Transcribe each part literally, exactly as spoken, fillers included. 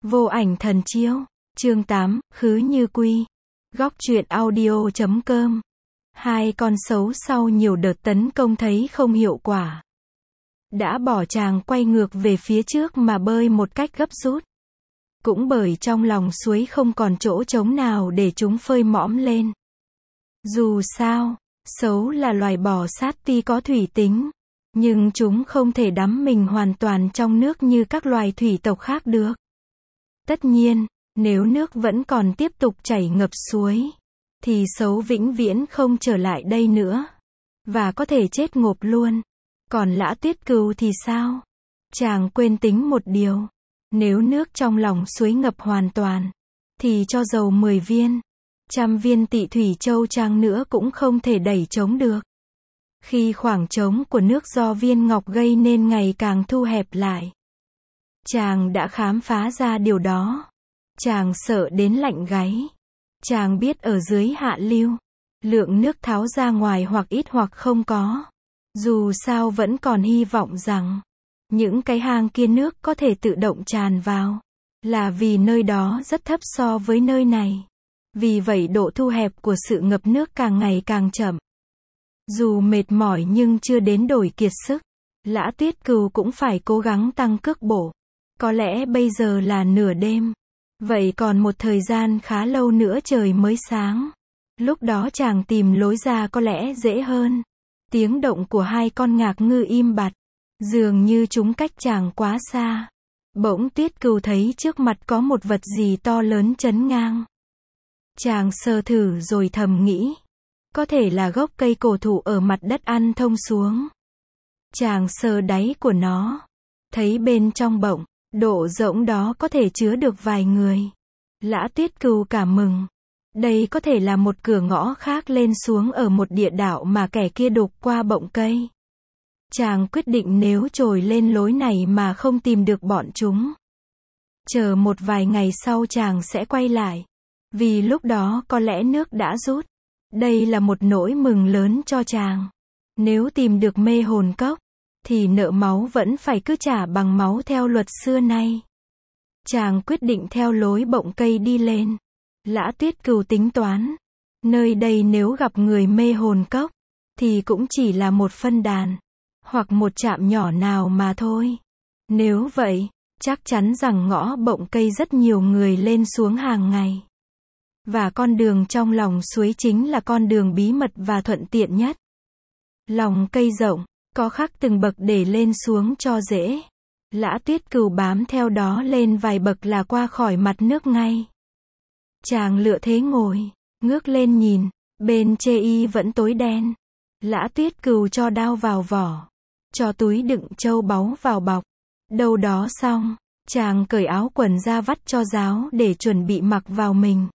Vô ảnh thần chiếu. Chương tám, Khứ Như Quy. Góc truyện audio chấm com. Hai con sấu sau nhiều đợt tấn công thấy không hiệu quả, đã bỏ chàng quay ngược về phía trước mà bơi một cách gấp rút. Cũng bởi trong lòng suối không còn chỗ trống nào để chúng phơi mõm lên. Dù sao, sấu là loài bò sát tuy có thủy tính, nhưng chúng không thể đắm mình hoàn toàn trong nước như các loài thủy tộc khác được. Tất nhiên, nếu nước vẫn còn tiếp tục chảy ngập suối, thì sấu vĩnh viễn không trở lại đây nữa, và có thể chết ngộp luôn. Còn Lã Tuyết Cừu thì sao? Chàng quên tính một điều. Nếu nước trong lòng suối ngập hoàn toàn, thì cho dầu mười viên, trăm viên Tị Thủy Châu chăng nữa cũng không thể đẩy trống được. Khi khoảng trống của nước do viên ngọc gây nên ngày càng thu hẹp lại, chàng đã khám phá ra điều đó. Chàng sợ đến lạnh gáy. Chàng biết ở dưới hạ lưu, lượng nước tháo ra ngoài hoặc ít hoặc không có. Dù sao vẫn còn hy vọng rằng những cái hang kia nước có thể tự động tràn vào, là vì nơi đó rất thấp so với nơi này. Vì vậy độ thu hẹp của sự ngập nước càng ngày càng chậm. Dù mệt mỏi nhưng chưa đến đổi kiệt sức, Lã Tuyết Cừu cũng phải cố gắng tăng cước bộ. Có lẽ bây giờ là nửa đêm, vậy còn một thời gian khá lâu nữa trời mới sáng. Lúc đó chàng tìm lối ra có lẽ dễ hơn. Tiếng động của hai con ngạc ngư im bặt, dường như chúng cách chàng quá xa. Bỗng Tuyết Cừu thấy trước mặt có một vật gì to lớn chắn ngang. Chàng sờ thử rồi thầm nghĩ, có thể là gốc cây cổ thụ ở mặt đất ăn thông xuống. Chàng sờ đáy của nó, thấy bên trong bọng, độ rỗng đó có thể chứa được vài người. Lã Tuyết Cừu cảm mừng. Đây có thể là một cửa ngõ khác lên xuống ở một địa đạo mà kẻ kia đục qua bọng cây. Chàng quyết định nếu trồi lên lối này mà không tìm được bọn chúng, chờ một vài ngày sau chàng sẽ quay lại. Vì lúc đó có lẽ nước đã rút. Đây là một nỗi mừng lớn cho chàng. Nếu tìm được mê hồn cốc, thì nợ máu vẫn phải cứ trả bằng máu theo luật xưa nay. Chàng quyết định theo lối bọng cây đi lên. Lã Tuyết Cừu tính toán, nơi đây nếu gặp người mê hồn cốc, thì cũng chỉ là một phân đàn, hoặc một trạm nhỏ nào mà thôi. Nếu vậy, chắc chắn rằng ngõ bọng cây rất nhiều người lên xuống hàng ngày. Và con đường trong lòng suối chính là con đường bí mật và thuận tiện nhất. Lòng cây rộng, có khắc từng bậc để lên xuống cho dễ. Lã Tuyết Cừu bám theo đó lên vài bậc là qua khỏi mặt nước ngay. Chàng lựa thế ngồi, ngước lên nhìn, bên chê y vẫn tối đen. Lã Tuyết Cừu cho đao vào vỏ, cho túi đựng châu báu vào bọc. Đâu đó xong, chàng cởi áo quần ra vắt cho ráo để chuẩn bị mặc vào mình.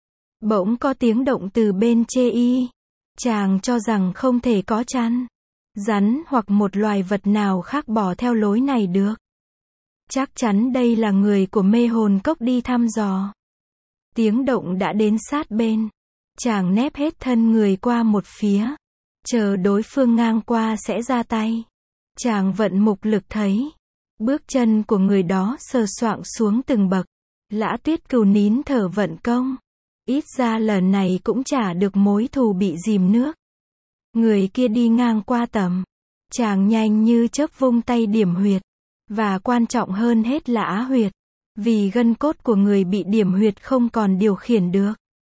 Bỗng có tiếng động từ bên chê y. Chàng cho rằng không thể có chăn, rắn hoặc một loài vật nào khác bỏ theo lối này được. Chắc chắn đây là người của mê hồn cốc đi thăm dò. Tiếng động đã đến sát bên. Chàng nép hết thân người qua một phía, chờ đối phương ngang qua sẽ ra tay. Chàng vận mục lực thấy bước chân của người đó sờ soạng xuống từng bậc. Lã Tuyết Cừu nín thở vận công. Ít ra lần này cũng trả được mối thù bị dìm nước. Người kia đi ngang qua tầm. Chàng nhanh như chớp vung tay điểm huyệt. Và quan trọng hơn hết là á huyệt. Vì gân cốt của người bị điểm huyệt không còn điều khiển được,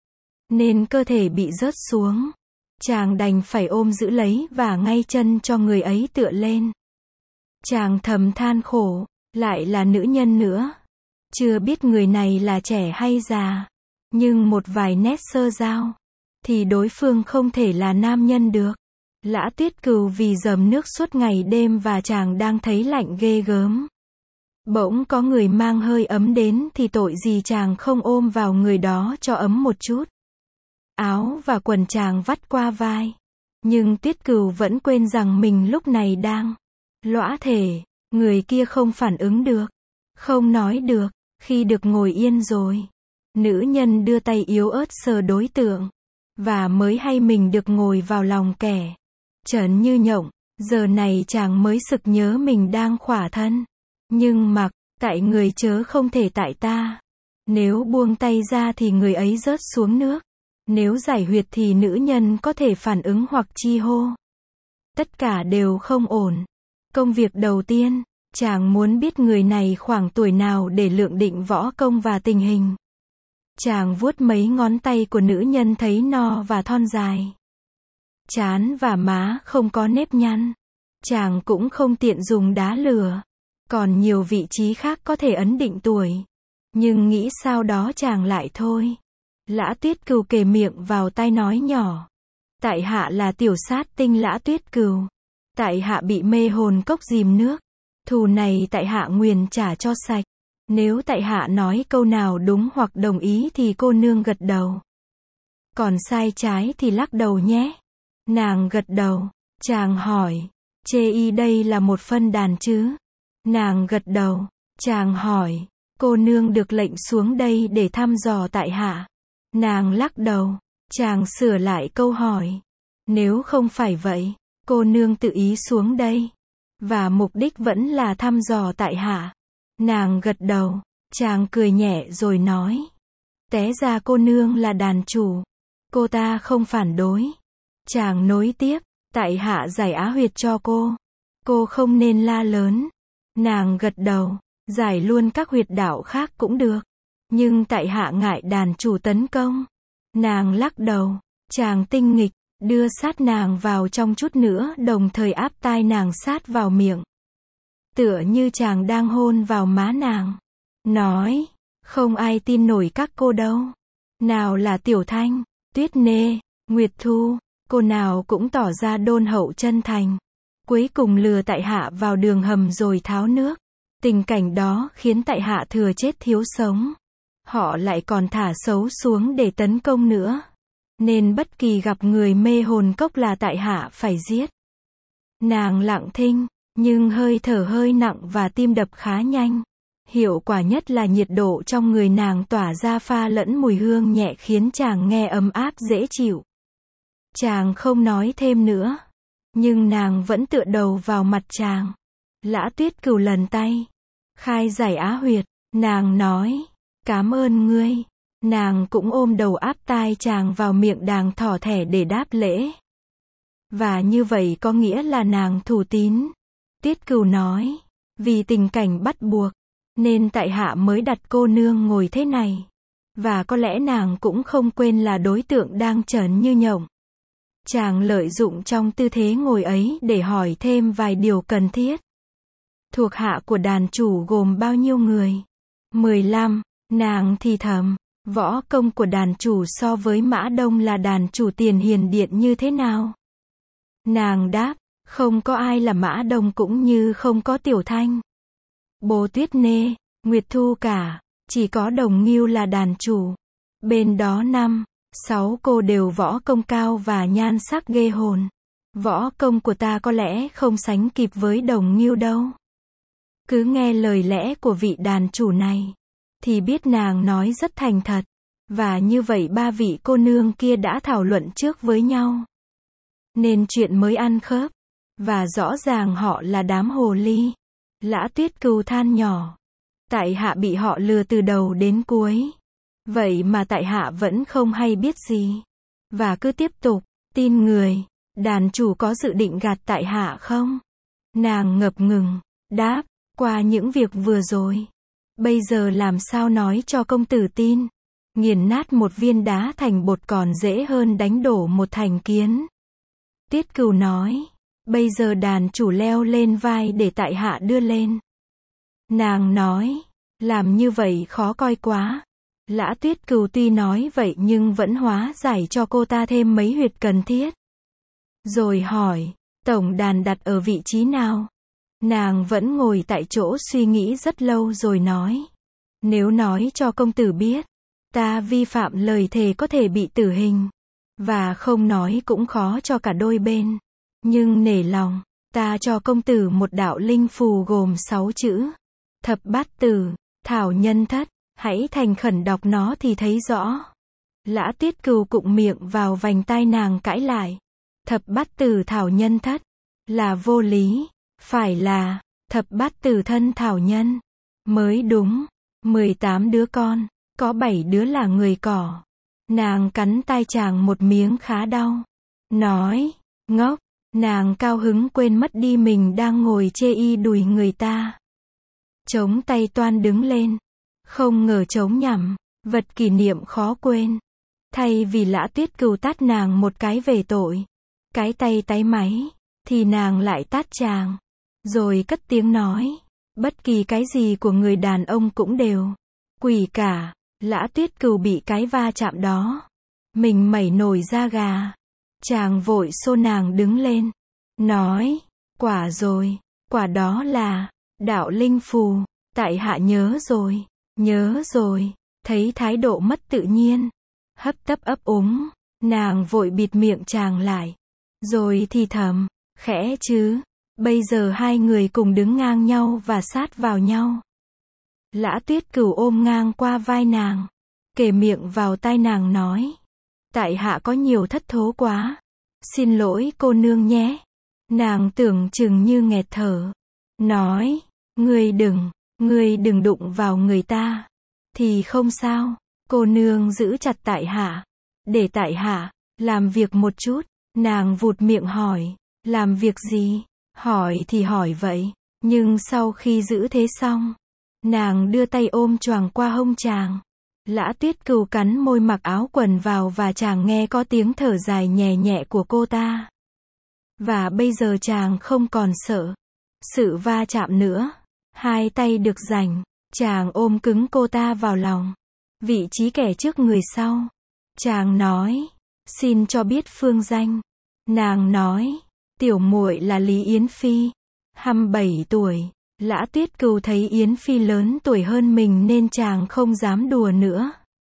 nên cơ thể bị rớt xuống. Chàng đành phải ôm giữ lấy và ngay chân cho người ấy tựa lên. Chàng thầm than khổ, lại là nữ nhân nữa. Chưa biết người này là trẻ hay già, nhưng một vài nét sơ giao, thì đối phương không thể là nam nhân được. Lã Tuyết Cừu vì dầm nước suốt ngày đêm và chàng đang thấy lạnh ghê gớm. Bỗng có người mang hơi ấm đến thì tội gì chàng không ôm vào người đó cho ấm một chút. Áo và quần chàng vắt qua vai. Nhưng Tuyết Cừu vẫn quên rằng mình lúc này đang lõa thể. Người kia không phản ứng được, không nói được. Khi được ngồi yên rồi, nữ nhân đưa tay yếu ớt sờ đối tượng, và mới hay mình được ngồi vào lòng kẻ trần như nhộng. Giờ này chàng mới sực nhớ mình đang khỏa thân. Nhưng mặc Tại người chớ không thể tại ta. Nếu buông tay ra thì người ấy rớt xuống nước. Nếu giải huyệt thì nữ nhân có thể phản ứng hoặc chi hô. Tất cả đều không ổn. Công việc đầu tiên, chàng muốn biết người này khoảng tuổi nào để lượng định võ công và tình hình. Chàng vuốt mấy ngón tay của nữ nhân thấy no và thon dài. Trán và má không có nếp nhăn. Chàng cũng không tiện dùng đá lửa. Còn nhiều vị trí khác có thể ấn định tuổi. Nhưng nghĩ sao đó chàng lại thôi. Lã Tuyết Cừu kề miệng vào tai nói nhỏ. Tại hạ là tiểu sát tinh Lã Tuyết Cừu. Tại hạ bị mê hồn cốc dìm nước. Thù này tại hạ nguyền trả cho sạch. Nếu tại hạ nói câu nào đúng hoặc đồng ý thì cô nương gật đầu. Còn sai trái thì lắc đầu nhé. Nàng gật đầu. Chàng hỏi. Chê y đây là một phân đàn chứ? Nàng gật đầu. Chàng hỏi. Cô nương được lệnh xuống đây để thăm dò tại hạ. Nàng lắc đầu. Chàng sửa lại câu hỏi. Nếu không phải vậy, cô nương tự ý xuống đây. Và mục đích vẫn là thăm dò tại hạ. Nàng gật đầu. Chàng cười nhẹ rồi nói. Té ra cô nương là đàn chủ. Cô ta không phản đối. Chàng nối tiếp. Tại hạ giải á huyệt cho cô. Cô không nên la lớn. Nàng gật đầu. Giải luôn các huyệt đạo khác cũng được. Nhưng tại hạ ngại đàn chủ tấn công. Nàng lắc đầu. Chàng tinh nghịch. Đưa sát nàng vào trong chút nữa đồng thời áp tai nàng sát vào miệng. Tựa như chàng đang hôn vào má nàng. Nói. Không ai tin nổi các cô đâu. Nào là Tiểu Thanh, Tuyết Nê, Nguyệt Thu. Cô nào cũng tỏ ra đôn hậu chân thành. Cuối cùng lừa tại hạ vào đường hầm rồi tháo nước. Tình cảnh đó khiến tại hạ thừa chết thiếu sống. Họ lại còn thả xấu xuống để tấn công nữa. Nên bất kỳ gặp người mê hồn cốc là tại hạ phải giết. Nàng lặng thinh, nhưng hơi thở hơi nặng và tim đập khá nhanh. Hiệu quả nhất là nhiệt độ trong người nàng tỏa ra pha lẫn mùi hương nhẹ khiến chàng nghe ấm áp dễ chịu. Chàng không nói thêm nữa. Nhưng nàng vẫn tựa đầu vào mặt chàng. Lã Tuyết Cừu lần tay. Khai giải á huyệt. Nàng nói. Cám ơn ngươi. Nàng cũng ôm đầu áp tai chàng vào miệng đàng thỏ thẻ để đáp lễ. Và như vậy có nghĩa là nàng thủ tín. Tuyết Cừu nói. Vì tình cảnh bắt buộc. Nên tại hạ mới đặt cô nương ngồi thế này. Và có lẽ nàng cũng không quên là đối tượng đang trởn như nhộng. Chàng lợi dụng trong tư thế ngồi ấy để hỏi thêm vài điều cần thiết. Thuộc hạ của đàn chủ gồm bao nhiêu người? mười lăm. Nàng thì thầm. Võ công của đàn chủ so với Mã Đông là đàn chủ Tiền Hiền Điện như thế nào? Nàng đáp. Không có ai là Mã Đông cũng như không có Tiểu Thanh, Bồ Tuyết Nê, Nguyệt Thu cả. Chỉ có Đồng Ngưu là đàn chủ. Bên đó năm, sáu cô đều võ công cao và nhan sắc ghê hồn. Võ công của ta có lẽ không sánh kịp với Đồng Ngưu đâu. Cứ nghe lời lẽ của vị đàn chủ này, thì biết nàng nói rất thành thật. Và như vậy ba vị cô nương kia đã thảo luận trước với nhau. Nên chuyện mới ăn khớp. Và rõ ràng họ là đám hồ ly. Lã Tuyết Cừu than nhỏ. Tại hạ bị họ lừa từ đầu đến cuối. Vậy mà tại hạ vẫn không hay biết gì. Và cứ tiếp tục, tin người. Đàn chủ có dự định gạt tại hạ không? Nàng ngập ngừng, đáp, qua những việc vừa rồi. Bây giờ làm sao nói cho công tử tin? Nghiền nát một viên đá thành bột còn dễ hơn đánh đổ một thành kiến. Tuyết Cừu nói. Bây giờ đàn chủ leo lên vai để tại hạ đưa lên. Nàng nói. Làm như vậy khó coi quá. Lã Tuyết Cừu tuy nói vậy nhưng vẫn hóa giải cho cô ta thêm mấy huyệt cần thiết. Rồi hỏi. Tổng đàn đặt ở vị trí nào? Nàng vẫn ngồi tại chỗ suy nghĩ rất lâu rồi nói. Nếu nói cho công tử biết, ta vi phạm lời thề có thể bị tử hình. Và không nói cũng khó cho cả đôi bên. Nhưng nể lòng, ta cho công tử một đạo linh phù gồm sáu chữ. Thập bát tử, thảo nhân thất, hãy thành khẩn đọc nó thì thấy rõ. Lã Tuyết Cừu cụng miệng vào vành tai nàng cãi lại. Thập bát tử thảo nhân thất, là vô lý, phải là, thập bát tử thân thảo nhân. Mới đúng, mười tám đứa con, có bảy đứa là người cỏ. Nàng cắn tai chàng một miếng khá đau. Nói, ngốc, nàng cao hứng quên mất đi mình đang ngồi chê y đùi người ta. Chống tay toan đứng lên. Không ngờ chống nhằm, vật kỷ niệm khó quên. Thay vì Lã Tuyết Cừu tát nàng một cái về tội, cái tay táy máy, thì nàng lại tát chàng. Rồi cất tiếng nói, bất kỳ cái gì của người đàn ông cũng đều quỷ cả. Lã Tuyết Cừu bị cái va chạm đó, mình mẩy nổi da gà. Chàng vội xô nàng đứng lên, nói, quả rồi, quả đó là đạo linh phù, tại hạ nhớ rồi, nhớ rồi. Thấy thái độ mất tự nhiên, hấp tấp ấp úng, nàng vội bịt miệng chàng lại, rồi thì thầm, khẽ chứ, bây giờ hai người cùng đứng ngang nhau và sát vào nhau. Lã Tuyết Cừu ôm ngang qua vai nàng, kề miệng vào tai nàng nói, tại hạ có nhiều thất thố quá, xin lỗi cô nương nhé. Nàng tưởng chừng như nghẹt thở, nói, ngươi đừng, ngươi đừng đụng vào người ta, thì không sao, cô nương giữ chặt tại hạ, để tại hạ làm việc một chút. Nàng vụt miệng hỏi, làm việc gì? Hỏi thì hỏi vậy, nhưng sau khi giữ thế xong, nàng đưa tay ôm choàng qua hông chàng. Lã Tuyết Cừu cắn môi mặc áo quần vào và chàng nghe có tiếng thở dài nhẹ nhẹ của cô ta. Và bây giờ chàng không còn sợ sự va chạm nữa. Hai tay được dành, chàng ôm cứng cô ta vào lòng, vị trí kẻ trước người sau. Chàng nói, xin cho biết phương danh. Nàng nói, tiểu muội là Lý Yến Phi, hai mươi bảy tuổi. Lã Tuyết Cừu thấy Yến Phi lớn tuổi hơn mình nên chàng không dám đùa nữa.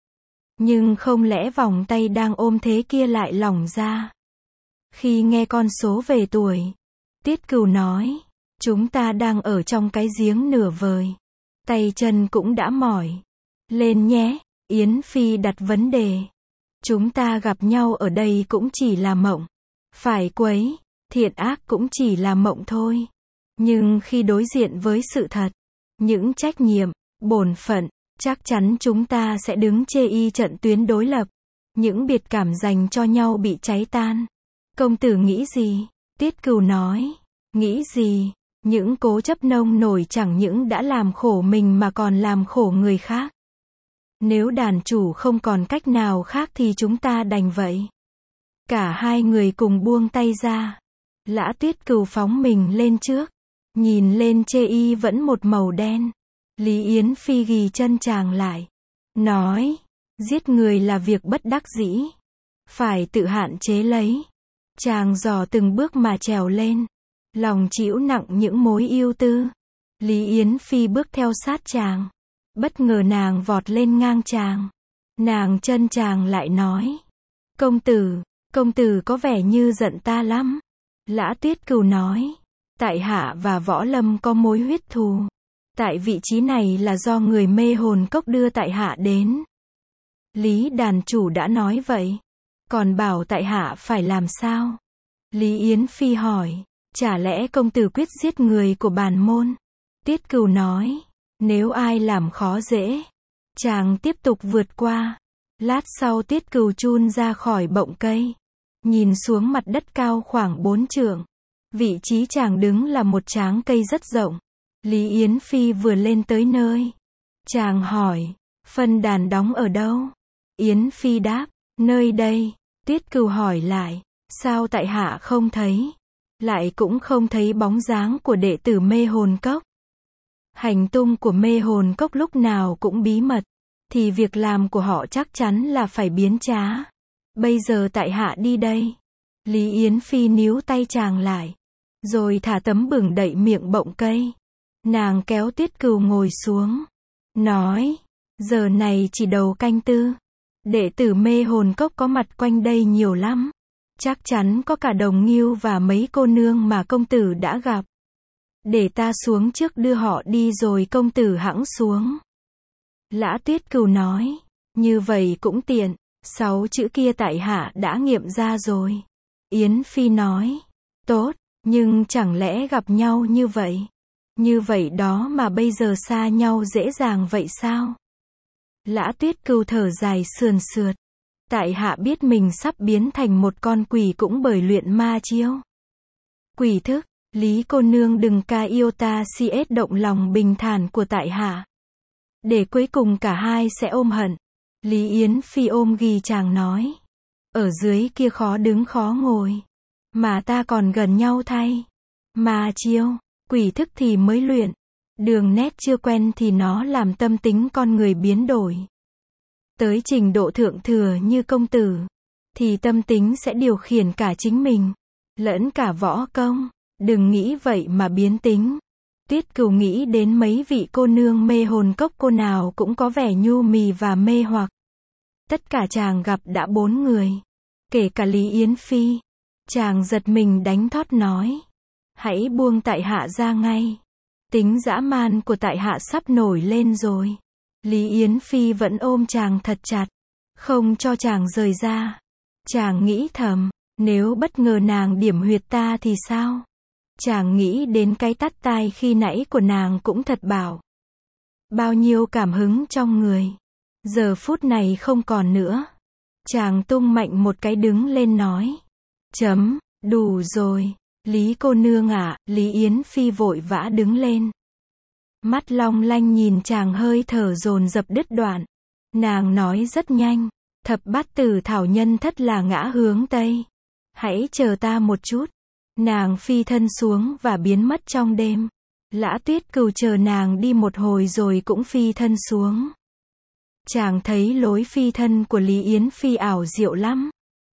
Nhưng không lẽ vòng tay đang ôm thế kia lại lỏng ra. Khi nghe con số về tuổi, Tuyết Cừu nói, chúng ta đang ở trong cái giếng nửa vời, tay chân cũng đã mỏi. Lên nhé. Yến Phi đặt vấn đề. Chúng ta gặp nhau ở đây cũng chỉ là mộng. Phải quấy, thiện ác cũng chỉ là mộng thôi. Nhưng khi đối diện với sự thật, những trách nhiệm, bổn phận, chắc chắn chúng ta sẽ đứng chê y trận tuyến đối lập. Những biệt cảm dành cho nhau bị cháy tan. Công tử nghĩ gì? Tuyết Cừu nói, nghĩ gì? Những cố chấp nông nổi chẳng những đã làm khổ mình mà còn làm khổ người khác. Nếu đàn chủ không còn cách nào khác thì chúng ta đành vậy. Cả hai người cùng buông tay ra. Lã Tuyết Cừu phóng mình lên trước. Nhìn lên chê y vẫn một màu đen. Lý Yến Phi ghì chân chàng lại. Nói, giết người là việc bất đắc dĩ. Phải tự hạn chế lấy. Chàng dò từng bước mà trèo lên. Lòng chịu nặng những mối yêu tư. Lý Yến Phi bước theo sát chàng. Bất ngờ nàng vọt lên ngang chàng. Nàng chân chàng lại nói. Công tử, công tử có vẻ như giận ta lắm. Lã Tuyết Cừu nói. Tại hạ và Võ Lâm có mối huyết thù. Tại vị trí này là do người mê hồn cốc đưa tại hạ đến. Lý đàn chủ đã nói vậy. Còn bảo tại hạ phải làm sao? Lý Yến Phi hỏi. Chả lẽ công tử quyết giết người của bản môn? Tuyết Cừu nói. Nếu ai làm khó dễ, chàng tiếp tục vượt qua. Lát sau Tuyết Cừu chun ra khỏi bọng cây. Nhìn xuống mặt đất cao khoảng bốn trượng. Vị trí chàng đứng là một tráng cây rất rộng. Lý Yến Phi vừa lên tới nơi. Chàng hỏi, phân đàn đóng ở đâu? Yến Phi đáp, nơi đây. Tuyết Cừu hỏi lại, sao tại hạ không thấy? Lại cũng không thấy bóng dáng của đệ tử mê hồn cốc. Hành tung của mê hồn cốc lúc nào cũng bí mật, thì việc làm của họ chắc chắn là phải biến trá. Bây giờ tại hạ đi đây. Lý Yến Phi níu tay chàng lại, rồi thả tấm bửng đậy miệng bọng cây. Nàng kéo Tuyết Cừu ngồi xuống, nói, giờ này chỉ đầu canh tư. Đệ tử mê hồn cốc có mặt quanh đây nhiều lắm. Chắc chắn có cả Đồng Ngưu và mấy cô nương mà công tử đã gặp. Để ta xuống trước đưa họ đi rồi công tử hẵng xuống. Lã Tuyết Cừu nói, như vậy cũng tiện, sáu chữ kia tại hạ đã nghiệm ra rồi. Yến Phi nói, tốt, nhưng chẳng lẽ gặp nhau như vậy, Như vậy đó mà bây giờ xa nhau dễ dàng vậy sao? Lã Tuyết Cừu thở dài sườn sượt. Tại hạ biết mình sắp biến thành một con quỷ cũng bởi luyện ma chiêu. Quỷ thức, Lý cô nương đừng ca yêu ta si ết động lòng bình thản của tại hạ. Để cuối cùng cả hai sẽ ôm hận. Lý Yến Phi ôm ghì chàng nói. Ở dưới kia khó đứng khó ngồi. Mà ta còn gần nhau thay. Ma chiêu, quỷ thức thì mới luyện. Đường nét chưa quen thì nó làm tâm tính con người biến đổi. Tới trình độ thượng thừa như công tử, thì tâm tính sẽ điều khiển cả chính mình, lẫn cả võ công. Đừng nghĩ vậy mà biến tính. Tuyết Cừu nghĩ đến mấy vị cô nương mê hồn cốc cô nào cũng có vẻ nhu mì và mê hoặc. Tất cả chàng gặp đã bốn người, kể cả Lý Yến Phi. Chàng giật mình đánh thót nói. Hãy buông tại hạ ra ngay. Tính dã man của tại hạ sắp nổi lên rồi. Lý Yến Phi vẫn ôm chàng thật chặt, không cho chàng rời ra. Chàng nghĩ thầm, nếu bất ngờ nàng điểm huyệt ta thì sao? Chàng nghĩ đến cái tát tai khi nãy của nàng cũng thật bảo. Bao nhiêu cảm hứng trong người. Giờ phút này không còn nữa. Chàng tung mạnh một cái đứng lên nói. Chấm, đủ rồi. Lý cô nương ạ, Lý Yến Phi vội vã đứng lên. Mắt long lanh nhìn chàng hơi thở dồn dập đứt đoạn. Nàng nói rất nhanh. Thập bát tử thảo nhân thất là ngã hướng Tây. Hãy chờ ta một chút. Nàng phi thân xuống và biến mất trong đêm. Lã Tuyết Cừu chờ nàng đi một hồi rồi cũng phi thân xuống. Chàng thấy lối phi thân của Lý Yến Phi ảo diệu lắm.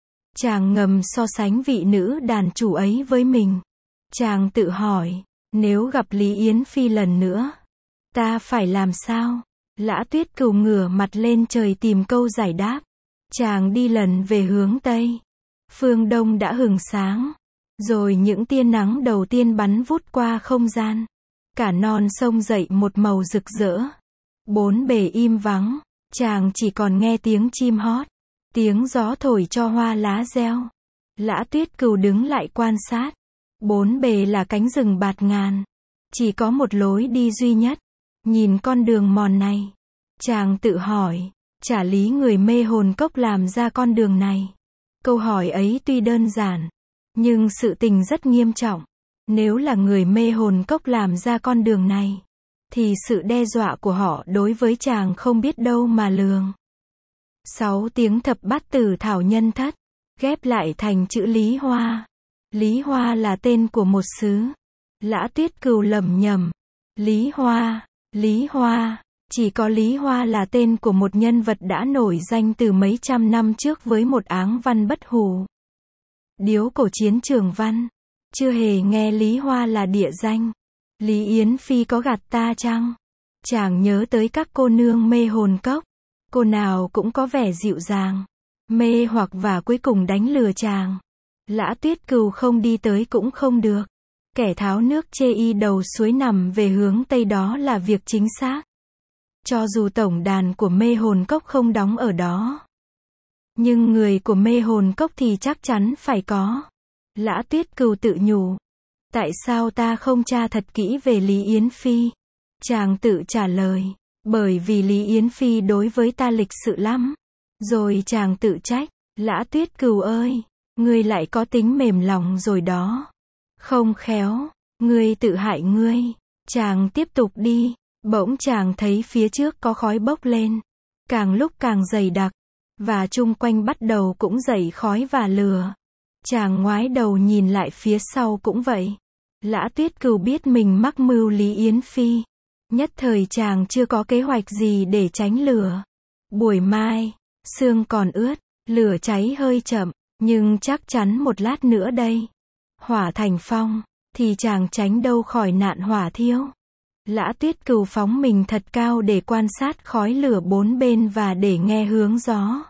Chàng ngầm so sánh vị nữ đàn chủ ấy với mình. Chàng tự hỏi, nếu gặp Lý Yến Phi lần nữa, ta phải làm sao? Lã Tuyết Cừu ngửa mặt lên trời tìm câu giải đáp. Chàng đi lần về hướng Tây. Phương Đông đã hừng sáng. Rồi những tia nắng đầu tiên bắn vút qua không gian. Cả non sông dậy một màu rực rỡ. Bốn bề im vắng. Chàng chỉ còn nghe tiếng chim hót. Tiếng gió thổi cho hoa lá reo. Lã Tuyết Cừu đứng lại quan sát. Bốn bề là cánh rừng bạt ngàn. Chỉ có một lối đi duy nhất. Nhìn con đường mòn này. Chàng tự hỏi, chả lý người mê hồn cốc làm ra con đường này. Câu hỏi ấy tuy đơn giản, nhưng sự tình rất nghiêm trọng. Nếu là người mê hồn cốc làm ra con đường này, thì sự đe dọa của họ đối với chàng không biết đâu mà lường. Sáu tiếng thập bát tử thảo nhân thất, ghép lại thành chữ Lý Hoa. Lý Hoa là tên của một xứ. Lã Tuyết Cừu lẩm nhẩm. Lý Hoa, Lý Hoa. Chỉ có Lý Hoa là tên của một nhân vật đã nổi danh từ mấy trăm năm trước với một áng văn bất hủ. Điếu cổ chiến Trường Văn. Chưa hề nghe Lý Hoa là địa danh. Lý Yến Phi có gạt ta chăng? Chàng nhớ tới các cô nương mê hồn cốc. Cô nào cũng có vẻ dịu dàng, mê hoặc và cuối cùng đánh lừa chàng. Lã Tuyết Cừu không đi tới cũng không được. Kẻ tháo nước chê y đầu suối nằm về hướng Tây đó là việc chính xác. Cho dù tổng đàn của mê hồn cốc không đóng ở đó, nhưng người của mê hồn cốc thì chắc chắn phải có. Lã Tuyết Cừu tự nhủ. Tại sao ta không tra thật kỹ về Lý Yến Phi? Chàng tự trả lời. Bởi vì Lý Yến Phi đối với ta lịch sự lắm. Rồi chàng tự trách. Lã Tuyết Cừu ơi, ngươi lại có tính mềm lòng rồi đó. Không khéo, ngươi tự hại ngươi. Chàng tiếp tục đi. Bỗng chàng thấy phía trước có khói bốc lên. Càng lúc càng dày đặc. Và chung quanh bắt đầu cũng dậy khói và lửa. Chàng ngoái đầu nhìn lại phía sau cũng vậy. Lã Tuyết Cừu biết mình mắc mưu Lý Yến Phi. Nhất thời chàng chưa có kế hoạch gì để tránh lửa. Buổi mai, sương còn ướt, lửa cháy hơi chậm, nhưng chắc chắn một lát nữa đây. Hỏa thành phong, thì chàng tránh đâu khỏi nạn hỏa thiêu. Lã Tuyết Cừu phóng mình thật cao để quan sát khói lửa bốn bên và để nghe hướng gió.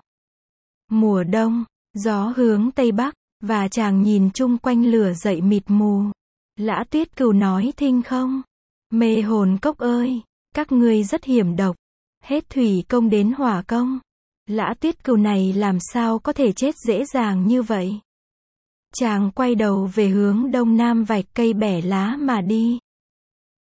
Mùa đông, gió hướng Tây Bắc, và chàng nhìn chung quanh lửa dậy mịt mù. Lã Tuyết Cừu nói thinh không? Mê hồn cốc ơi, các ngươi rất hiểm độc. Hết thủy công đến hỏa công. Lã Tuyết Cừu này làm sao có thể chết dễ dàng như vậy? Chàng quay đầu về hướng đông nam vạch cây bẻ lá mà đi.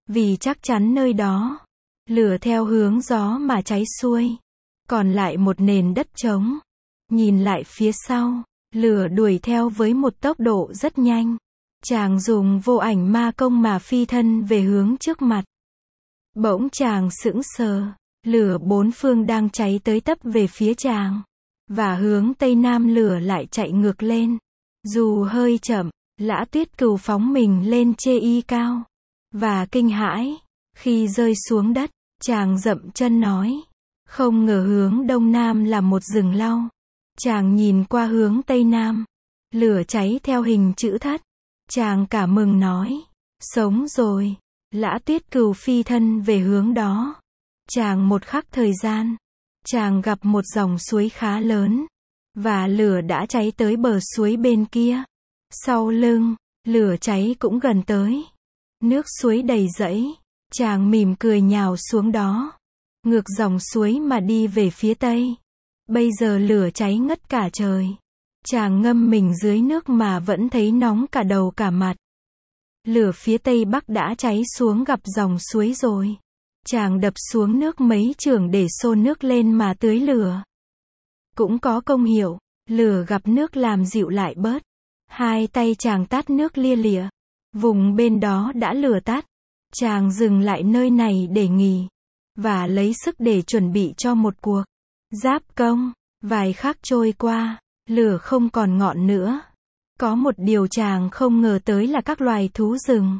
Vì chắc chắn nơi đó, lửa theo hướng gió mà cháy xuôi. Còn lại một nền đất trống. Nhìn lại phía sau, lửa đuổi theo với một tốc độ rất nhanh. Chàng dùng vô ảnh ma công mà phi thân về hướng trước mặt. Bỗng chàng sững sờ, lửa bốn phương đang cháy tới tấp về phía chàng. Và hướng tây nam lửa lại chạy ngược lên. Dù hơi chậm, Lã Tuyết Cừu phóng mình lên chê y cao. Và kinh hãi, khi rơi xuống đất, chàng dậm chân nói. Không ngờ hướng đông nam là một rừng lau. Chàng nhìn qua hướng tây nam. Lửa cháy theo hình chữ thất. Chàng cả mừng nói. Sống rồi. Lã Tuyết Cừu phi thân về hướng đó. Chàng một khắc thời gian. Chàng gặp một dòng suối khá lớn. Và lửa đã cháy tới bờ suối bên kia. Sau lưng, lửa cháy cũng gần tới. Nước suối đầy rẫy. Chàng mỉm cười nhào xuống đó. Ngược dòng suối mà đi về phía tây. Bây giờ lửa cháy ngất cả trời. Chàng ngâm mình dưới nước mà vẫn thấy nóng cả đầu cả mặt. Lửa phía tây bắc đã cháy xuống gặp dòng suối rồi. Chàng đập xuống nước mấy chưởng để xô nước lên mà tưới lửa. Cũng có công hiệu, lửa gặp nước làm dịu lại bớt. Hai tay chàng tát nước lia lịa. Vùng bên đó đã lửa tắt. Chàng dừng lại nơi này để nghỉ. Và lấy sức để chuẩn bị cho một cuộc giáp công. Vài khắc trôi qua, lửa không còn ngọn nữa. Có một điều chàng không ngờ tới là các loài thú rừng.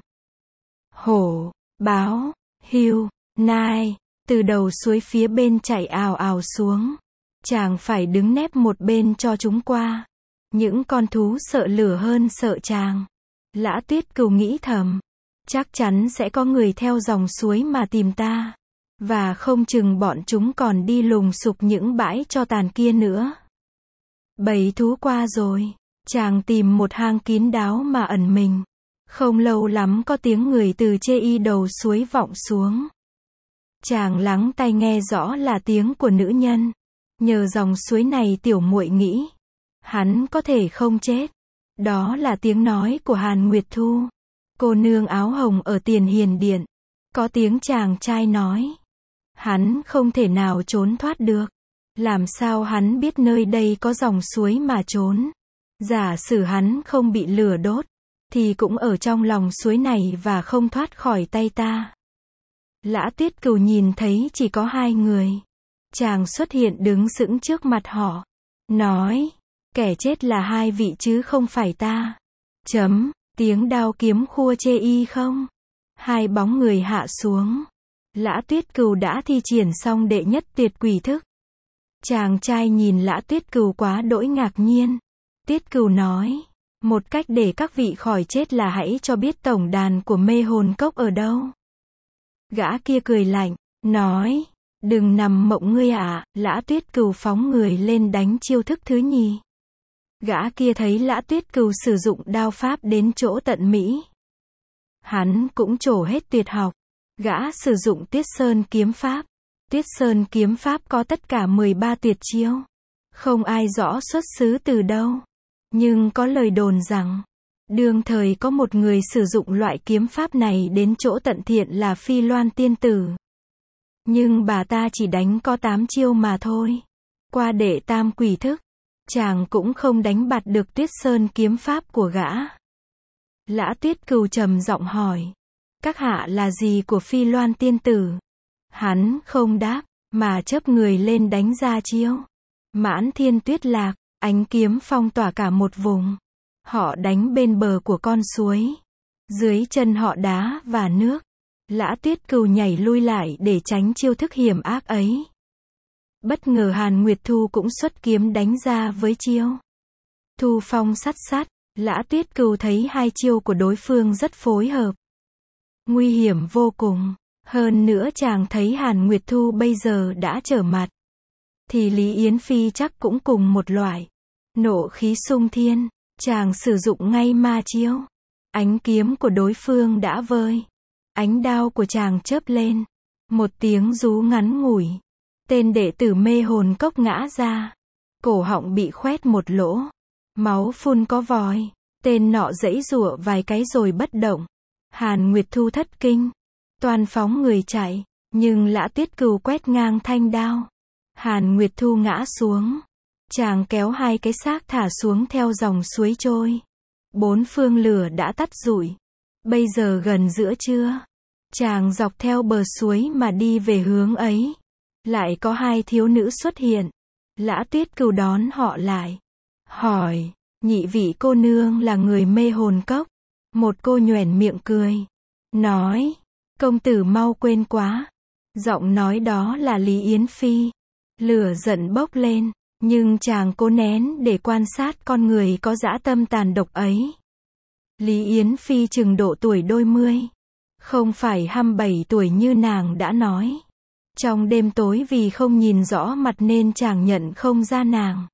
Hổ, báo, hươu, nai, từ đầu suối phía bên chạy ào ào xuống. Chàng phải đứng nép một bên cho chúng qua. Những con thú sợ lửa hơn sợ chàng. Lã Tuyết Cừu nghĩ thầm. Chắc chắn sẽ có người theo dòng suối mà tìm ta. Và không chừng bọn chúng còn đi lùng sục những bãi tro tàn kia nữa. Bầy thú qua rồi. Chàng tìm một hang kín đáo mà ẩn mình. Không lâu lắm có tiếng người từ chê y đầu suối vọng xuống. Chàng lắng tai nghe rõ là tiếng của nữ nhân. Nhờ dòng suối này tiểu muội nghĩ. Hắn có thể không chết. Đó là tiếng nói của Hàn Nguyệt Thu. Cô nương áo hồng ở Tiền Hiền Điện. Có tiếng chàng trai nói. Hắn không thể nào trốn thoát được. Làm sao hắn biết nơi đây có dòng suối mà trốn? Giả sử hắn không bị lửa đốt, thì cũng ở trong lòng suối này và không thoát khỏi tay ta. Lã Tuyết Cừu nhìn thấy chỉ có hai người. Chàng xuất hiện đứng sững trước mặt họ. Nói, kẻ chết là hai vị chứ không phải ta. Chấm, tiếng đao kiếm khua chê y không? Hai bóng người hạ xuống. Lã Tuyết Cừu đã thi triển xong đệ nhất tuyệt quỷ thức. Chàng trai nhìn Lã Tuyết Cừu quá đỗi ngạc nhiên. Tuyết Cừu nói, một cách để các vị khỏi chết là hãy cho biết tổng đàn của mê hồn cốc ở đâu. Gã kia cười lạnh, nói, đừng nằm mộng ngươi ạ. À. Lã Tuyết Cừu phóng người lên đánh chiêu thức thứ nhì. Gã kia thấy Lã Tuyết Cừu sử dụng đao pháp đến chỗ tận mỹ. Hắn cũng trổ hết tuyệt học. Gã sử dụng Tuyết Sơn kiếm pháp. Tuyết Sơn kiếm pháp có tất cả mười ba tuyệt chiêu. Không ai rõ xuất xứ từ đâu. Nhưng có lời đồn rằng, đương thời có một người sử dụng loại kiếm pháp này đến chỗ tận thiện là Phi Loan tiên tử. Nhưng bà ta chỉ đánh có tám chiêu mà thôi. Qua đệ tam quỷ thức, chàng cũng không đánh bạt được Tuyết Sơn kiếm pháp của gã. Lã Tuyết Cừu trầm giọng hỏi, các hạ là gì của Phi Loan tiên tử? Hắn không đáp, mà chớp người lên đánh ra chiêu. Mãn Thiên Tuyết Lạc, ánh kiếm phong tỏa cả một vùng. Họ đánh bên bờ của con suối. Dưới chân họ đá và nước. Lã Tuyết Cừu nhảy lui lại để tránh chiêu thức hiểm ác ấy. Bất ngờ Hàn Nguyệt Thu cũng xuất kiếm đánh ra với chiêu Thu Phong sắt sắt. Lã Tuyết Cừu thấy hai chiêu của đối phương rất phối hợp. Nguy hiểm vô cùng. Hơn nữa chàng thấy Hàn Nguyệt Thu bây giờ đã trở mặt. Thì Lý Yến Phi chắc cũng cùng một loại. Nộ khí sung thiên. Chàng sử dụng ngay ma chiêu. Ánh kiếm của đối phương đã vơi. Ánh đao của chàng chớp lên. Một tiếng rú ngắn ngủi. Tên đệ tử mê hồn cốc ngã ra. Cổ họng bị khoét một lỗ. Máu phun có vòi. Tên nọ giãy giụa vài cái rồi bất động. Hàn Nguyệt Thu thất kinh. toan phóng người chạy, nhưng Lã Tuyết Cừu quét ngang thanh đao. Hàn Nguyệt Thu ngã xuống. Chàng kéo hai cái xác thả xuống theo dòng suối trôi. Bốn phương lửa đã tắt rụi. Bây giờ gần giữa trưa. Chàng dọc theo bờ suối mà đi về hướng ấy. Lại có hai thiếu nữ xuất hiện. Lã Tuyết Cừu đón họ lại. Hỏi, nhị vị cô nương là người mê hồn cốc. Một cô nhoẻn miệng cười. Nói, công tử mau quên quá. Giọng nói đó là Lý Yến Phi. Lửa giận bốc lên, nhưng chàng cố nén để quan sát con người có dã tâm tàn độc ấy. Lý Yến Phi chừng độ tuổi đôi mươi. Không phải hăm bảy tuổi như nàng đã nói. Trong đêm tối vì không nhìn rõ mặt nên chàng nhận không ra nàng.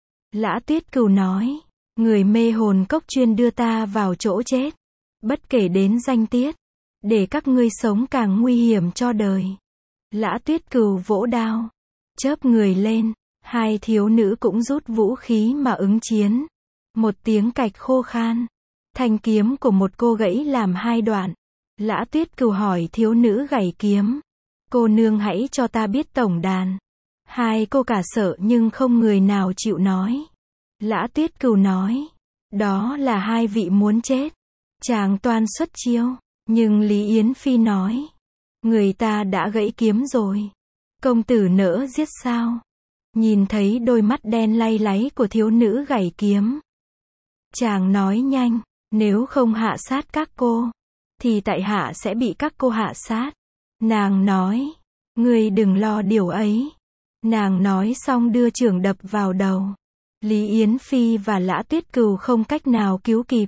Lã Tuyết Cừu nói, người mê hồn cốc chuyên đưa ta vào chỗ chết. Bất kể đến danh tiết. Để các ngươi sống càng nguy hiểm cho đời. Lã Tuyết Cừu vỗ đao. Chớp người lên. Hai thiếu nữ cũng rút vũ khí mà ứng chiến. Một tiếng cạch khô khan. Thanh kiếm của một cô gãy làm hai đoạn. Lã Tuyết Cừu hỏi thiếu nữ gảy kiếm. Cô nương hãy cho ta biết tổng đàn. Hai cô cả sợ nhưng không người nào chịu nói. Lã Tuyết Cừu nói. Đó là hai vị muốn chết. Chàng toan xuất chiêu. Nhưng Lý Yến Phi nói. Người ta đã gãy kiếm rồi. Công tử nỡ giết sao? Nhìn thấy đôi mắt đen lay láy của thiếu nữ gảy kiếm. Chàng nói nhanh. Nếu không hạ sát các cô. Thì tại hạ sẽ bị các cô hạ sát. Nàng nói. Ngươi đừng lo điều ấy. Nàng nói xong đưa chưởng đập vào đầu. Lý Yến Phi và Lã Tuyết Cừu không cách nào cứu kịp.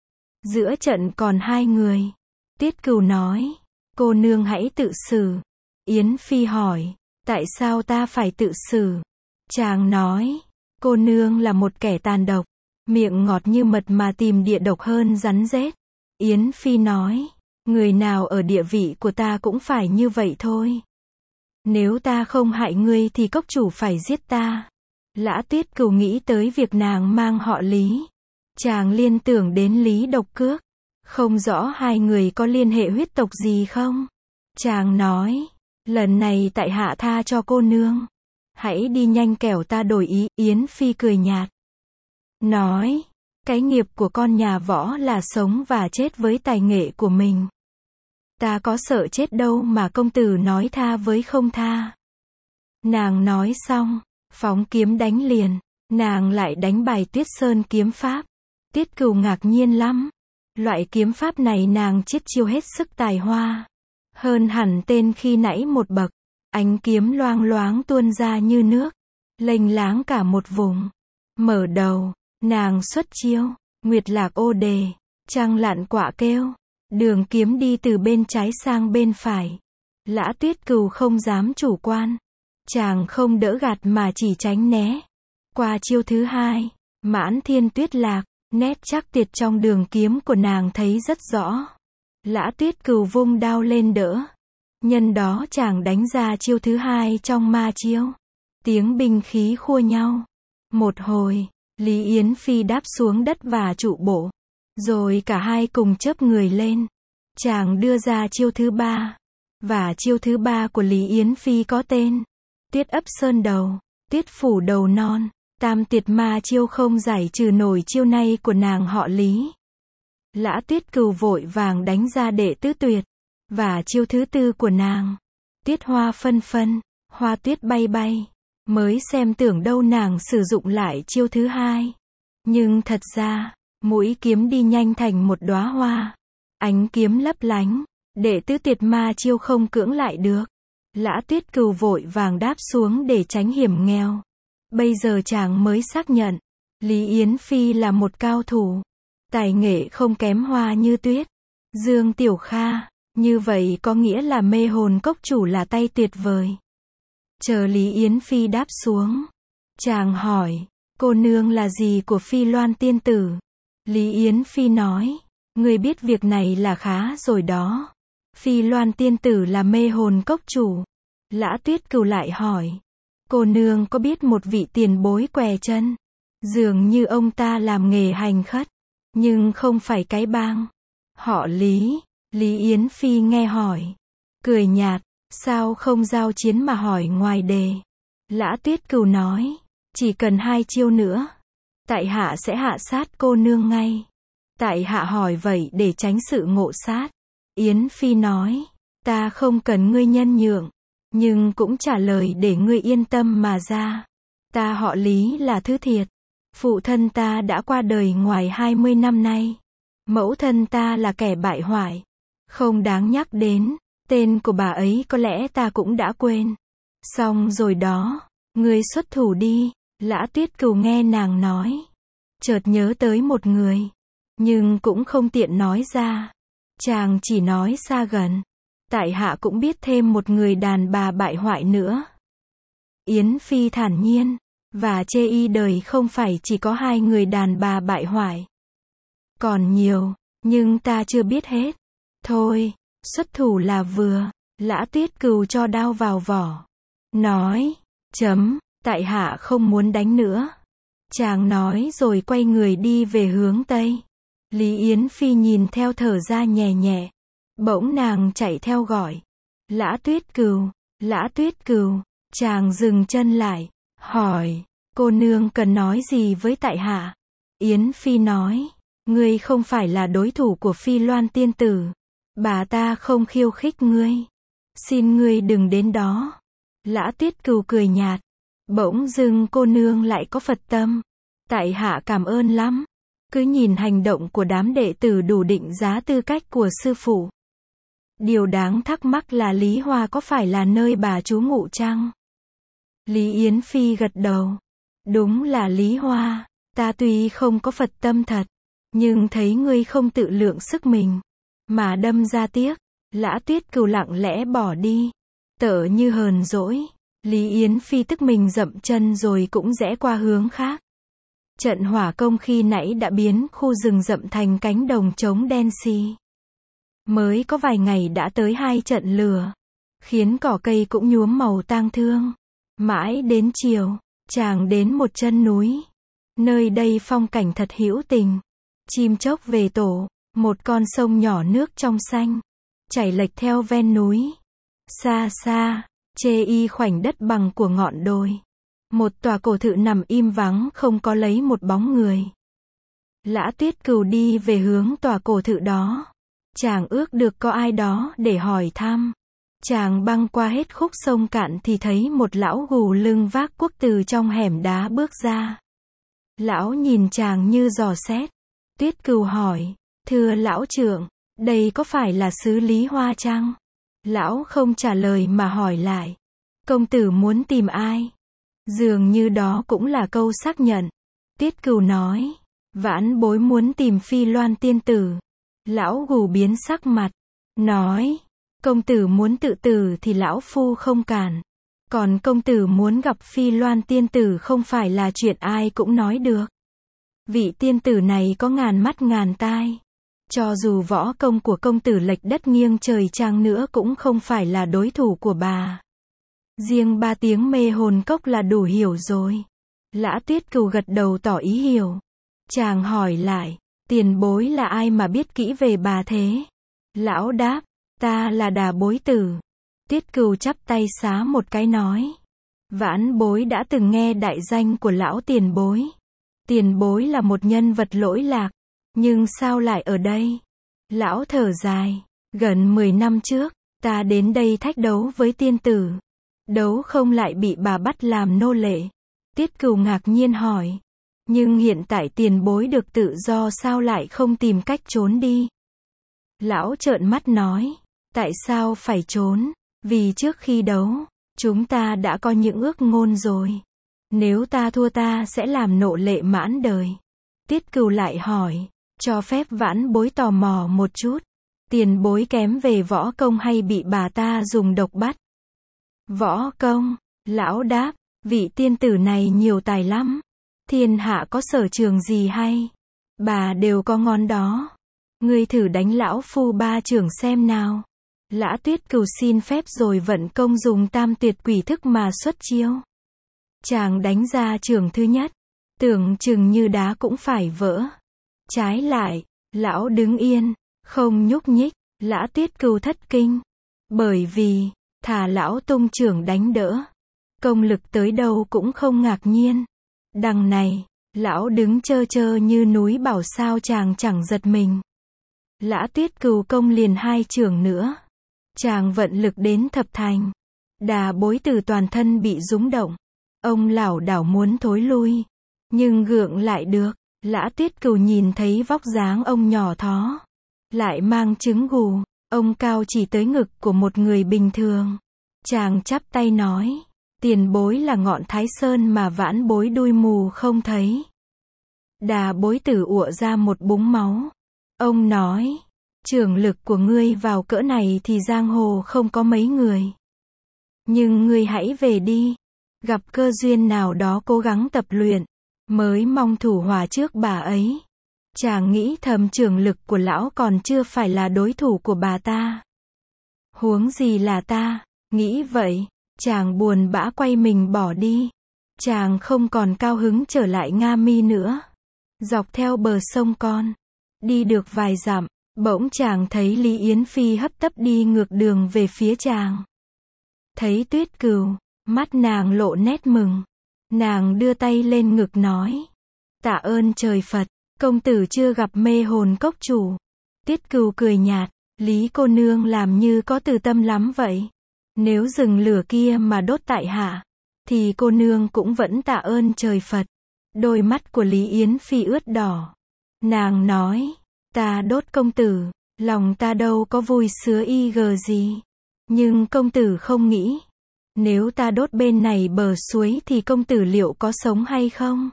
Giữa trận còn hai người. Tuyết Cừu nói. Cô nương hãy tự xử. Yến Phi hỏi. Tại sao ta phải tự xử? Chàng nói. Cô nương là một kẻ tàn độc. Miệng ngọt như mật mà tìm địa độc hơn rắn rết. Yến Phi nói. Người nào ở địa vị của ta cũng phải như vậy thôi. Nếu ta không hại ngươi thì cốc chủ phải giết ta. Lã Tuyết Cừu nghĩ tới việc nàng mang họ Lý. Chàng liên tưởng đến Lý Độc Cước. Không rõ hai người có liên hệ huyết tộc gì không? Chàng nói. Lần này tại hạ tha cho cô nương. Hãy đi nhanh kẻo ta đổi ý. Yến Phi cười nhạt. Nói. Cái nghiệp của con nhà võ là sống và chết với tài nghệ của mình. Ta có sợ chết đâu mà công tử nói tha với không tha. Nàng nói xong. Phóng kiếm đánh liền. Nàng lại đánh bài Tuyết Sơn kiếm pháp. Tuyết Cừu ngạc nhiên lắm. Loại kiếm pháp này nàng chiết chiêu hết sức tài hoa. Hơn hẳn tên khi nãy một bậc. Ánh kiếm loang loáng tuôn ra như nước. Lênh láng cả một vùng. Mở đầu. Nàng xuất chiêu. Nguyệt lạc ô đề. Trăng lặn quạ kêu. Đường kiếm đi từ bên trái sang bên phải. Lã Tuyết Cừu không dám chủ quan. Chàng không đỡ gạt mà chỉ tránh né. Qua chiêu thứ hai. Mãn thiên tuyết lạc. Nét chắc tuyệt trong đường kiếm của nàng thấy rất rõ. Lã Tuyết Cừu vung đao lên đỡ. Nhân đó chàng đánh ra chiêu thứ hai trong ma chiêu. Tiếng binh khí khua nhau. Một hồi, Lý Yến Phi đáp xuống đất và trụ bộ. Rồi cả hai cùng chớp người lên. Chàng đưa ra chiêu thứ ba. Và chiêu thứ ba của Lý Yến Phi có tên. Tuyết ấp sơn đầu. Tuyết phủ đầu non. Tam tuyệt ma chiêu không giải trừ nổi chiêu này của nàng họ Lý. Lã Tuyết Cừu vội vàng đánh ra đệ tứ tuyệt. Và chiêu thứ tư của nàng. Tuyết hoa phân phân. Hoa tuyết bay bay. Mới xem tưởng đâu nàng sử dụng lại chiêu thứ hai. Nhưng thật ra, mũi kiếm đi nhanh thành một đóa hoa. Ánh kiếm lấp lánh. Đệ tứ tuyệt ma chiêu không cưỡng lại được. Lã Tuyết Cừu vội vàng đáp xuống để tránh hiểm nghèo. Bây giờ chàng mới xác nhận. Lý Yến Phi là một cao thủ. Tài nghệ không kém Hoa Như Tuyết. Dương Tiểu Kha. Như vậy có nghĩa là mê hồn cốc chủ là tay tuyệt vời. Chờ Lý Yến Phi đáp xuống. Chàng hỏi. Cô nương là gì của Phi Loan tiên tử? Lý Yến Phi nói. Người biết việc này là khá rồi đó. Phi Loan tiên tử là mê hồn cốc chủ. Lã Tuyết Cừu lại hỏi. Cô nương có biết một vị tiền bối què chân? Dường như ông ta làm nghề hành khất. Nhưng không phải cái bang. Họ Lý. Lý Yến Phi nghe hỏi. Cười nhạt, sao không giao chiến mà hỏi ngoài đề. Lã Tuyết Cừu nói, chỉ cần hai chiêu nữa. Tại hạ sẽ hạ sát cô nương ngay. Tại hạ hỏi vậy để tránh sự ngộ sát. Yến Phi nói, ta không cần ngươi nhân nhượng. Nhưng cũng trả lời để ngươi yên tâm mà ra. Ta họ Lý là thứ thiệt. Phụ thân ta đã qua đời ngoài hai mươi năm nay. Mẫu thân ta là kẻ bại hoại. Không đáng nhắc đến. Tên của bà ấy có lẽ ta cũng đã quên. Xong rồi đó. Ngươi xuất thủ đi. Lã Tuyết Cừu nghe nàng nói. Chợt nhớ tới một người. Nhưng cũng không tiện nói ra. Chàng chỉ nói xa gần. Tại hạ cũng biết thêm một người đàn bà bại hoại nữa. Yến Phi thản nhiên. Và chê y đời không phải chỉ có hai người đàn bà bại hoại. Còn nhiều, nhưng ta chưa biết hết. Thôi, xuất thủ là vừa. Lã Tuyết Cừu cho đao vào vỏ. Nói, chấm, tại hạ không muốn đánh nữa. Chàng nói rồi quay người đi về hướng Tây. Lý Yến Phi nhìn theo thở ra nhẹ nhẹ. Bỗng nàng chạy theo gọi. Lã Tuyết Cừu, Lã Tuyết Cừu. Chàng dừng chân lại, hỏi, cô nương cần nói gì với tại hạ? Yến Phi nói, ngươi không phải là đối thủ của Phi Loan tiên tử. Bà ta không khiêu khích ngươi. Xin ngươi đừng đến đó. Lã Tuyết Cừu cười nhạt. Bỗng dưng cô nương lại có Phật tâm. Tại hạ cảm ơn lắm. Cứ nhìn hành động của đám đệ tử đủ định giá tư cách của sư phụ. Điều đáng thắc mắc là Lý Hoa có phải là nơi bà trú ngụ chăng? Lý Yến Phi gật đầu. Đúng là Lý Hoa. Ta tuy không có Phật tâm thật. Nhưng thấy ngươi không tự lượng sức mình. Mà đâm ra tiếc. Lã Tuyết Cừu lặng lẽ bỏ đi. Tở như hờn dỗi. Lý Yến Phi tức mình dậm chân rồi cũng rẽ qua hướng khác. Trận hỏa công khi nãy đã biến khu rừng rậm thành cánh đồng trống đen xì. Mới có vài ngày đã tới hai trận lửa. Khiến cỏ cây cũng nhuốm màu tang thương. Mãi đến chiều, chàng đến một chân núi. Nơi đây phong cảnh thật hữu tình. Chim chóc về tổ, một con sông nhỏ nước trong xanh. Chảy lệch theo ven núi. Xa xa, chê y khoảnh đất bằng của ngọn đồi. Một tòa cổ thụ nằm im vắng không có lấy một bóng người. Lã Tuyết Cừu đi về hướng tòa cổ thụ đó. Chàng ước được có ai đó để hỏi thăm. Chàng băng qua hết khúc sông cạn thì thấy một lão gù lưng vác cuốc từ trong hẻm đá bước ra. Lão nhìn chàng như dò xét. Tuyết Cừu hỏi, thưa lão trưởng, đây có phải là xứ Lý Hoa chăng? Lão không trả lời mà hỏi lại. Công tử muốn tìm ai? Dường như đó cũng là câu xác nhận. Tuyết Cừu nói, vãn bối muốn tìm Phi Loan tiên tử. Lão gù biến sắc mặt. Nói, công tử muốn tự tử thì lão phu không cản. Còn công tử muốn gặp Phi Loan tiên tử không phải là chuyện ai cũng nói được. Vị tiên tử này có ngàn mắt ngàn tai. Cho dù võ công của công tử lệch đất nghiêng trời chăng nữa cũng không phải là đối thủ của bà. Riêng ba tiếng mê hồn cốc là đủ hiểu rồi. Lã Tuyết Cừu gật đầu tỏ ý hiểu. Chàng hỏi lại, tiền bối là ai mà biết kỹ về bà thế? Lão đáp, ta là Đà Bối Tử. Tuyết Cừu chắp tay xá một cái nói, vãn bối đã từng nghe đại danh của lão tiền bối. Tiền bối là một nhân vật lỗi lạc, nhưng sao lại ở đây? Lão thở dài, gần mười năm trước, ta đến đây thách đấu với tiên tử. Đấu không lại bị bà bắt làm nô lệ. Tuyết Cừu ngạc nhiên hỏi, nhưng hiện tại tiền bối được tự do sao lại không tìm cách trốn đi? Lão trợn mắt nói, tại sao phải trốn? Vì trước khi đấu, chúng ta đã có những ước ngôn rồi. Nếu ta thua ta sẽ làm nô lệ mãn đời. Tuyết Cừu lại hỏi, cho phép vãn bối tò mò một chút. Tiền bối kém về võ công hay bị bà ta dùng độc bắt? Võ công, lão đáp, vị tiên tử này nhiều tài lắm. Thiên hạ có sở trường gì hay? Bà đều có ngon đó. Ngươi thử đánh lão phu ba chưởng xem nào. Lã Tuyết Cừu xin phép rồi vận công dùng tam tuyệt quỷ thức mà xuất chiêu. Chàng đánh ra chưởng thứ nhất. Tưởng chừng như đá cũng phải vỡ. Trái lại, lão đứng yên, không nhúc nhích. Lã Tiết Cừu thất kinh. Bởi vì, thà lão tung trưởng đánh đỡ, công lực tới đâu cũng không ngạc nhiên. Đằng này, lão đứng chơ chơ như núi bảo sao chàng chẳng giật mình. Lã Tiết Cừu công liền hai chưởng nữa. Chàng vận lực đến thập thành. Đà Bối Tử toàn thân bị rúng động. Ông lảo đảo muốn thối lui. Nhưng gượng lại được. Lã Tiết Cừu nhìn thấy vóc dáng ông nhỏ thó. Lại mang trứng gù. Ông cao chỉ tới ngực của một người bình thường. Chàng chắp tay nói. Tiền bối là ngọn Thái Sơn mà vãn bối đuôi mù không thấy. Đà Bối Tử ụa ra một búng máu. Ông nói. Trưởng lực của ngươi vào cỡ này thì giang hồ không có mấy người. Nhưng ngươi hãy về đi. Gặp cơ duyên nào đó cố gắng tập luyện. Mới mong thủ hòa trước bà ấy. Chàng nghĩ thầm trưởng lực của lão còn chưa phải là đối thủ của bà ta. Huống gì là ta. Nghĩ vậy, chàng buồn bã quay mình bỏ đi. Chàng không còn cao hứng trở lại Nga Mi nữa. Dọc theo bờ sông con. Đi được vài dặm, bỗng chàng thấy Lý Yến Phi hấp tấp đi ngược đường về phía chàng. Thấy Tuyết Cừu, mắt nàng lộ nét mừng. Nàng đưa tay lên ngực nói. Tạ ơn trời Phật, công tử chưa gặp mê hồn cốc chủ. Tiết Cừu cười nhạt. Lý cô nương làm như có từ tâm lắm vậy. Nếu rừng lửa kia mà đốt tại hạ, thì cô nương cũng vẫn tạ ơn trời Phật. Đôi mắt của Lý Yến Phi ướt đỏ. Nàng nói. Ta đốt công tử, lòng ta đâu có vui sứa y gờ gì. Nhưng công tử không nghĩ. Nếu ta đốt bên này bờ suối thì công tử liệu có sống hay không?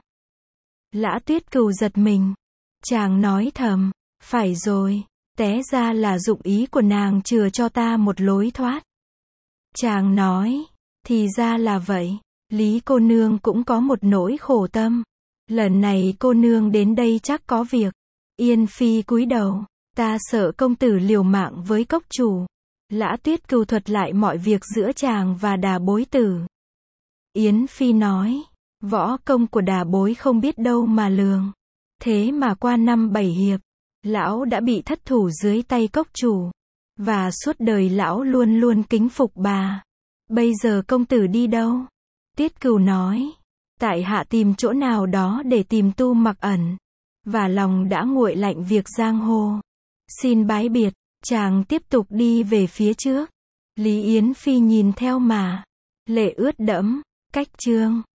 Lã Tuyết Cừu giật mình. Chàng nói thầm. Phải rồi. Té ra là dụng ý của nàng chừa cho ta một lối thoát. Chàng nói. Thì ra là vậy. Lý cô nương cũng có một nỗi khổ tâm. Lần này cô nương đến đây chắc có việc. Yên Phi cúi đầu. Ta sợ công tử liều mạng với cốc chủ. Lã Tuyết Cừu thuật lại mọi việc giữa chàng và Đà Bối Tử. Yến Phi nói. Võ công của Đà Bối không biết đâu mà lường. Thế mà qua năm bảy hiệp, lão đã bị thất thủ dưới tay cốc chủ. Và suốt đời lão luôn luôn kính phục bà. Bây giờ công tử đi đâu? Tiết Cừu nói. Tại hạ tìm chỗ nào đó để tìm tu mặc ẩn. Và lòng đã nguội lạnh việc giang hồ. Xin bái biệt. Chàng tiếp tục đi về phía trước. Lý Yến Phi nhìn theo mà. Lệ ướt đẫm. Cách chương.